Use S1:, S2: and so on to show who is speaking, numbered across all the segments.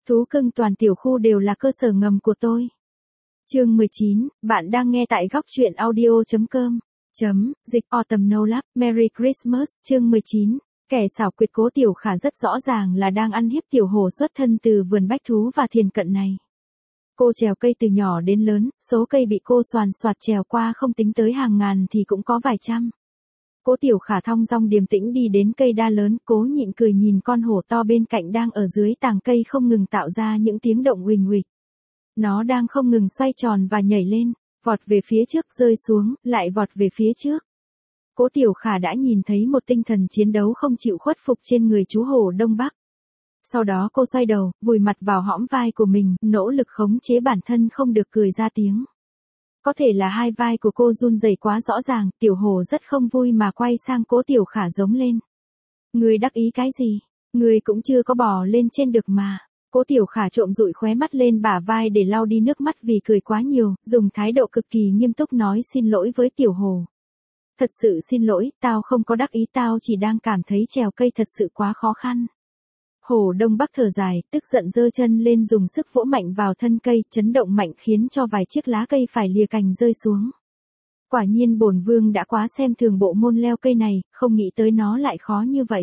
S1: Thú cưng toàn tiểu khu đều là cơ sở ngầm của tôi. Chương 19, bạn đang nghe tại góc truyện audio.com. Dịch Autumn No Love, Merry Christmas, chương 19. Kẻ xảo quyệt Cố Tiểu Khả rất rõ ràng là đang ăn hiếp tiểu hổ xuất thân từ vườn bách thú và thiền cận này. Cô trèo cây từ nhỏ đến lớn, số cây bị cô xoàn xoạt trèo qua không tính tới hàng ngàn thì cũng có vài trăm. Cố Tiểu Khả thong dong điềm tĩnh đi đến cây đa lớn, cố nhịn cười nhìn con hổ to bên cạnh đang ở dưới tàng cây không ngừng tạo ra những tiếng động huỳnh huỵch. Nó đang không ngừng xoay tròn và nhảy lên, vọt về phía trước rơi xuống, lại vọt về phía trước. Cố Tiểu Khả đã nhìn thấy một tinh thần chiến đấu không chịu khuất phục trên người chú hổ Đông Bắc. Sau đó cô xoay đầu, vùi mặt vào hõm vai của mình, nỗ lực khống chế bản thân không được cười ra tiếng. Có thể là hai vai của cô run rẩy quá rõ ràng, tiểu hổ rất không vui mà quay sang Cố Tiểu Khả giống lên. Ngươi đắc ý cái gì? Ngươi cũng chưa có bò lên trên được mà. Cố Tiểu Khả trộm dụi khóe mắt lên bả vai để lau đi nước mắt vì cười quá nhiều, dùng thái độ cực kỳ nghiêm túc nói xin lỗi với tiểu hổ. Thật sự xin lỗi, tao không có đắc ý, tao chỉ đang cảm thấy trèo cây thật sự quá khó khăn. Hổ Đông Bắc thở dài, tức giận giơ chân lên dùng sức vỗ mạnh vào thân cây, chấn động mạnh khiến cho vài chiếc lá cây phải lìa cành rơi xuống. Quả nhiên bổn vương đã quá xem thường bộ môn leo cây này, không nghĩ tới nó lại khó như vậy.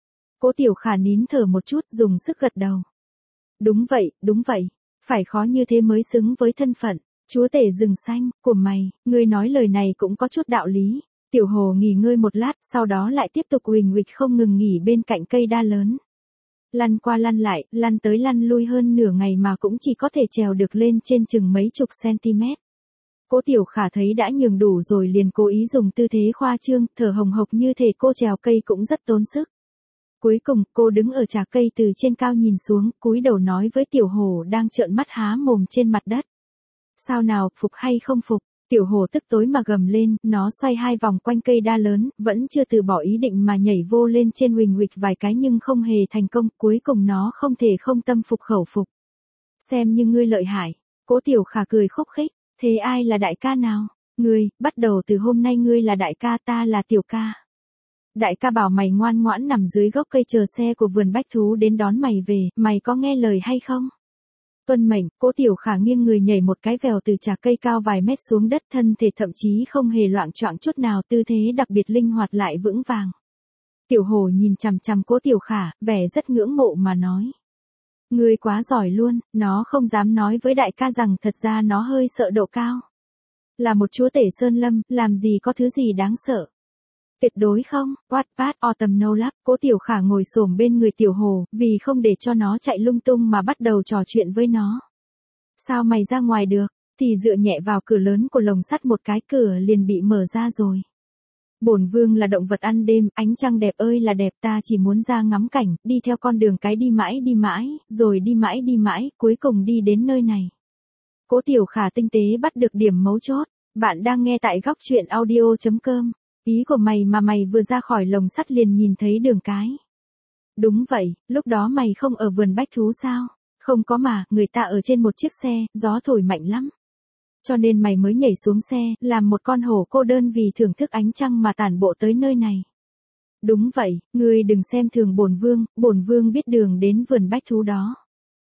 S1: Cố Tiểu Khả nín thở một chút, dùng sức gật đầu. Đúng vậy, phải khó như thế mới xứng với thân phận, chúa tể rừng xanh, của mày, ngươi nói lời này cũng có chút đạo lý. Tiểu hổ nghỉ ngơi một lát, sau đó lại tiếp tục huỳnh huỵch không ngừng nghỉ bên cạnh cây đa lớn. Lăn qua lăn lại, lăn tới lăn lui hơn nửa ngày mà cũng chỉ có thể trèo được lên trên chừng mấy chục cm. Cố Tiểu Khả thấy đã nhường đủ rồi liền cố ý dùng tư thế khoa trương, thở hồng hộc như thể cô trèo cây cũng rất tốn sức. Cuối cùng, cô đứng ở trạc cây từ trên cao nhìn xuống, cúi đầu nói với tiểu hổ đang trợn mắt há mồm trên mặt đất. Sao nào, phục hay không phục? Tiểu hổ tức tối mà gầm lên, nó xoay hai vòng quanh cây đa lớn, vẫn chưa từ bỏ ý định mà nhảy vô lên trên huỳnh huỵch vài cái nhưng không hề thành công, cuối cùng nó không thể không tâm phục khẩu phục. Xem như ngươi lợi hại. Cố Tiểu Khả cười khúc khích, thế ai là đại ca nào? Ngươi, bắt đầu từ hôm nay ngươi là đại ca, ta là tiểu ca. Đại ca bảo mày ngoan ngoãn nằm dưới gốc cây chờ xe của vườn bách thú đến đón mày về, mày có nghe lời hay không? Tuân mệnh, Cố Tiểu Khả nghiêng người nhảy một cái vèo từ trạc cây cao vài mét xuống đất, thân thể thậm chí không hề loạng choạng chút nào, tư thế đặc biệt linh hoạt lại vững vàng. Tiểu hổ nhìn chằm chằm Cố Tiểu Khả, vẻ rất ngưỡng mộ mà nói. Ngươi quá giỏi luôn, nó không dám nói với đại ca rằng thật ra nó hơi sợ độ cao. Là một chúa tể sơn lâm, làm gì có thứ gì đáng sợ. Tuyệt đối không, Wattpad Autumn No Love. Cố Tiểu Khả ngồi xổm bên người tiểu hổ, vì không để cho nó chạy lung tung mà bắt đầu trò chuyện với nó. Sao mày ra ngoài được? Thì dựa nhẹ vào cửa lớn của lồng sắt một cái, cửa liền bị mở ra rồi. Bổn vương là động vật ăn đêm, ánh trăng đẹp ơi là đẹp, ta chỉ muốn ra ngắm cảnh, đi theo con đường cái đi mãi, rồi đi mãi, cuối cùng đi đến nơi này. Cố Tiểu Khả tinh tế bắt được điểm mấu chốt. Bạn đang nghe tại góc truyện audio.com. Ý của mày mà mày vừa ra khỏi lồng sắt liền nhìn thấy đường cái. Đúng vậy, lúc đó mày không ở vườn bách thú sao? Không có mà, người ta ở trên một chiếc xe, gió thổi mạnh lắm. Cho nên mày mới nhảy xuống xe, làm một con hổ cô đơn vì thưởng thức ánh trăng mà tản bộ tới nơi này. Đúng vậy, ngươi đừng xem thường bổn vương biết đường đến vườn bách thú đó.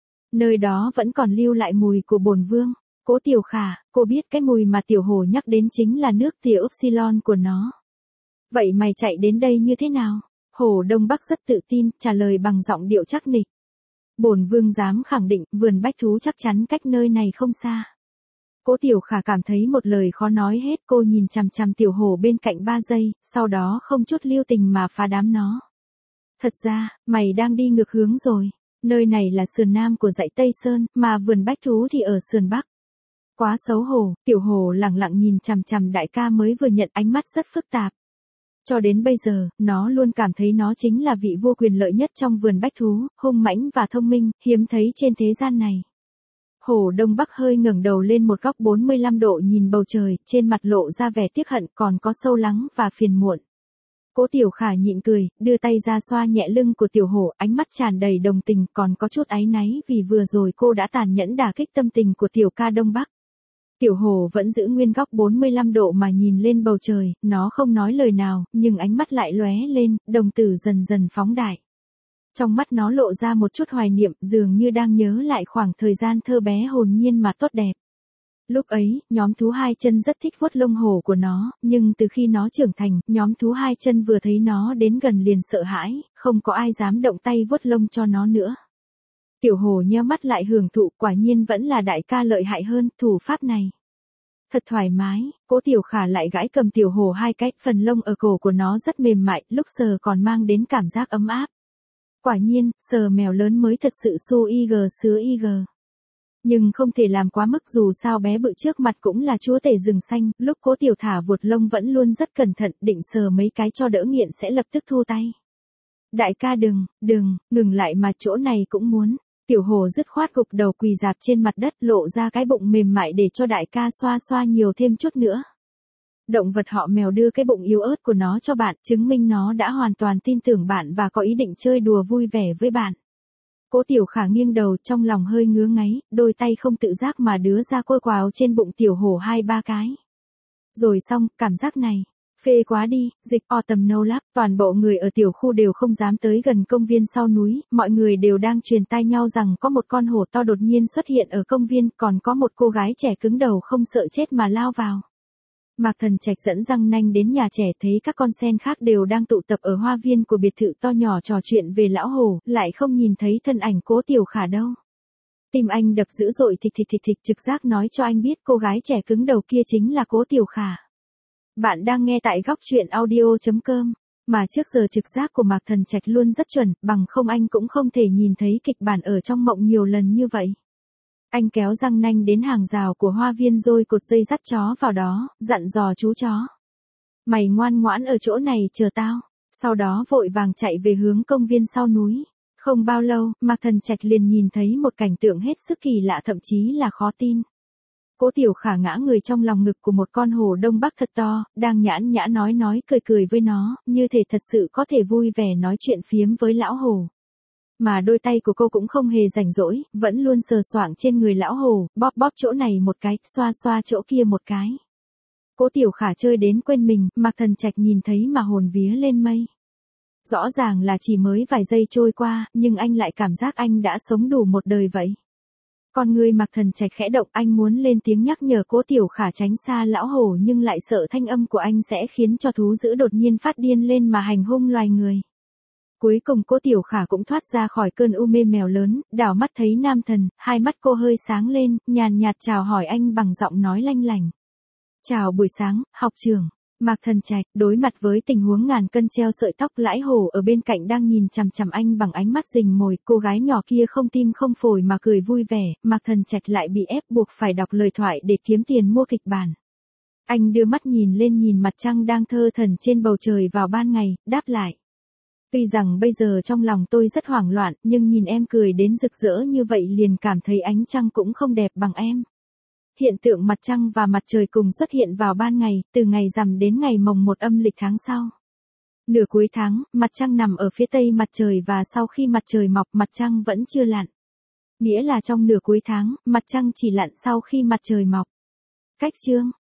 S1: Nơi đó vẫn còn lưu lại mùi của bổn vương. Cố Tiểu Khả, cô biết cái mùi mà tiểu hổ nhắc đến chính là nước tỉa Upsilon của nó. Vậy mày chạy đến đây như thế nào? Hổ Đông Bắc rất tự tin, trả lời bằng giọng điệu chắc nịch. Bổn vương dám khẳng định, vườn bách thú chắc chắn cách nơi này không xa. Cố Tiểu Khả cảm thấy một lời khó nói hết, cô nhìn chằm chằm tiểu hổ bên cạnh 3 giây, sau đó không chút lưu tình mà phá đám nó. Thật ra, mày đang đi ngược hướng rồi. Nơi này là sườn nam của dãy Tây Sơn, mà vườn bách thú thì ở sườn bắc. Quá xấu hổ, tiểu hổ lẳng lặng nhìn chằm chằm đại ca mới vừa nhận, ánh mắt rất phức tạp. Cho đến bây giờ, nó luôn cảm thấy nó chính là vị vua quyền lợi nhất trong vườn bách thú, hung mãnh và thông minh, hiếm thấy trên thế gian này. Hổ Đông Bắc hơi ngẩng đầu lên một góc 45 độ nhìn bầu trời, trên mặt lộ ra vẻ tiếc hận, còn có sâu lắng và phiền muộn. Cố Tiểu Khả nhịn cười, đưa tay ra xoa nhẹ lưng của tiểu hổ, ánh mắt tràn đầy đồng tình, còn có chút áy náy vì vừa rồi cô đã tàn nhẫn đả kích tâm tình của tiểu ca Đông Bắc. Tiểu hổ vẫn giữ nguyên góc 45 độ mà nhìn lên bầu trời, nó không nói lời nào, nhưng ánh mắt lại lóe lên, đồng tử dần dần phóng đại. Trong mắt nó lộ ra một chút hoài niệm, dường như đang nhớ lại khoảng thời gian thơ bé hồn nhiên mà tốt đẹp. Lúc ấy, nhóm thú hai chân rất thích vuốt lông hổ của nó, nhưng từ khi nó trưởng thành, nhóm thú hai chân vừa thấy nó đến gần liền sợ hãi, không có ai dám động tay vuốt lông cho nó nữa. Tiểu hổ nheo mắt lại hưởng thụ, quả nhiên vẫn là đại ca lợi hại hơn, thủ pháp này. Thật thoải mái, Cố Tiểu Khả lại gãi cầm tiểu hổ hai cái, phần lông ở cổ của nó rất mềm mại, lúc sờ còn mang đến cảm giác ấm áp. Quả nhiên, sờ mèo lớn mới thật sự su ig sứa ig. Nhưng không thể làm quá mức, dù sao bé bự trước mặt cũng là chúa tể rừng xanh, lúc Cố Tiểu Thả vuột lông vẫn luôn rất cẩn thận, định sờ mấy cái cho đỡ nghiện sẽ lập tức thu tay. Đại ca đừng, ngừng lại mà, chỗ này cũng muốn. Tiểu hổ dứt khoát gục đầu quỳ dạp trên mặt đất, lộ ra cái bụng mềm mại để cho đại ca xoa xoa nhiều thêm chút nữa. Động vật họ mèo đưa cái bụng yếu ớt của nó cho bạn, chứng minh nó đã hoàn toàn tin tưởng bạn và có ý định chơi đùa vui vẻ với bạn. Cố Tiểu Khả nghiêng đầu, trong lòng hơi ngứa ngáy, đôi tay không tự giác mà đứa ra côi quào trên bụng tiểu hổ 2-3 cái. Rồi xong, cảm giác này, phê quá đi. Dịch Autumn No Lab, toàn bộ người ở tiểu khu đều không dám tới gần công viên sau núi, mọi người đều đang truyền tai nhau rằng có một con hổ to đột nhiên xuất hiện ở công viên, còn có một cô gái trẻ cứng đầu không sợ chết mà lao vào. Mạc Thần Trạch dẫn răng nanh đến nhà trẻ, thấy các con sen khác đều đang tụ tập ở hoa viên của biệt thự to nhỏ trò chuyện về lão hổ, lại không nhìn thấy thân ảnh Cố Tiểu Khả đâu. Tim anh đập dữ dội, thịch, trực giác nói cho anh biết cô gái trẻ cứng đầu kia chính là Cố Tiểu Khả. Bạn đang nghe tại góc truyện audio.com, mà trước giờ trực giác của Mạc Thần Trạch luôn rất chuẩn, bằng không anh cũng không thể nhìn thấy kịch bản ở trong mộng nhiều lần như vậy. Anh kéo răng nanh đến hàng rào của hoa viên rồi cột dây dắt chó vào đó, dặn dò chú chó. Mày ngoan ngoãn ở chỗ này chờ tao, sau đó vội vàng chạy về hướng công viên sau núi. Không bao lâu, Mạc Thần Trạch liền nhìn thấy một cảnh tượng hết sức kỳ lạ, thậm chí là khó tin. Cố Tiểu Khả ngã người trong lòng ngực của một con hổ Đông Bắc thật to, đang nhãn nhã nói cười với nó, như thể thật sự có thể vui vẻ nói chuyện phiếm với lão hổ. Mà đôi tay của cô cũng không hề rảnh rỗi, vẫn luôn sờ soạng trên người lão hổ, bóp chỗ này một cái, xoa chỗ kia một cái. Cố Tiểu Khả chơi đến quên mình, Mạc Thần Trạch nhìn thấy mà hồn vía lên mây. Rõ ràng là chỉ mới vài giây trôi qua, nhưng anh lại cảm giác anh đã sống đủ một đời vậy. Con người Mạc Thần Trạch khẽ động, anh muốn lên tiếng nhắc nhở Cố Tiểu Khả tránh xa lão hổ, nhưng lại sợ thanh âm của anh sẽ khiến cho thú dữ đột nhiên phát điên lên mà hành hung loài người. Cuối cùng Cố Tiểu Khả cũng thoát ra khỏi cơn u mê mèo lớn, đảo mắt thấy nam thần, hai mắt cô hơi sáng lên, nhàn nhạt chào hỏi anh bằng giọng nói lanh lảnh. Chào buổi sáng, học trưởng. Mạc Thần Trạch, đối mặt với tình huống ngàn cân treo sợi tóc, lãi hổ ở bên cạnh đang nhìn chằm chằm anh bằng ánh mắt rình mồi, cô gái nhỏ kia không tim không phổi mà cười vui vẻ, Mạc Thần Trạch lại bị ép buộc phải đọc lời thoại để kiếm tiền mua kịch bản. Anh đưa mắt nhìn lên, nhìn mặt trăng đang thơ thẩn trên bầu trời vào ban ngày, đáp lại. Tuy rằng bây giờ trong lòng tôi rất hoảng loạn, nhưng nhìn em cười đến rực rỡ như vậy liền cảm thấy ánh trăng cũng không đẹp bằng em. Hiện tượng mặt trăng và mặt trời cùng xuất hiện vào ban ngày, từ ngày rằm đến ngày mồng 1 âm lịch tháng sau. Nửa cuối tháng, mặt trăng nằm ở phía tây mặt trời và sau khi mặt trời mọc, mặt trăng vẫn chưa lặn. Nghĩa là trong nửa cuối tháng, mặt trăng chỉ lặn sau khi mặt trời mọc. Cách chương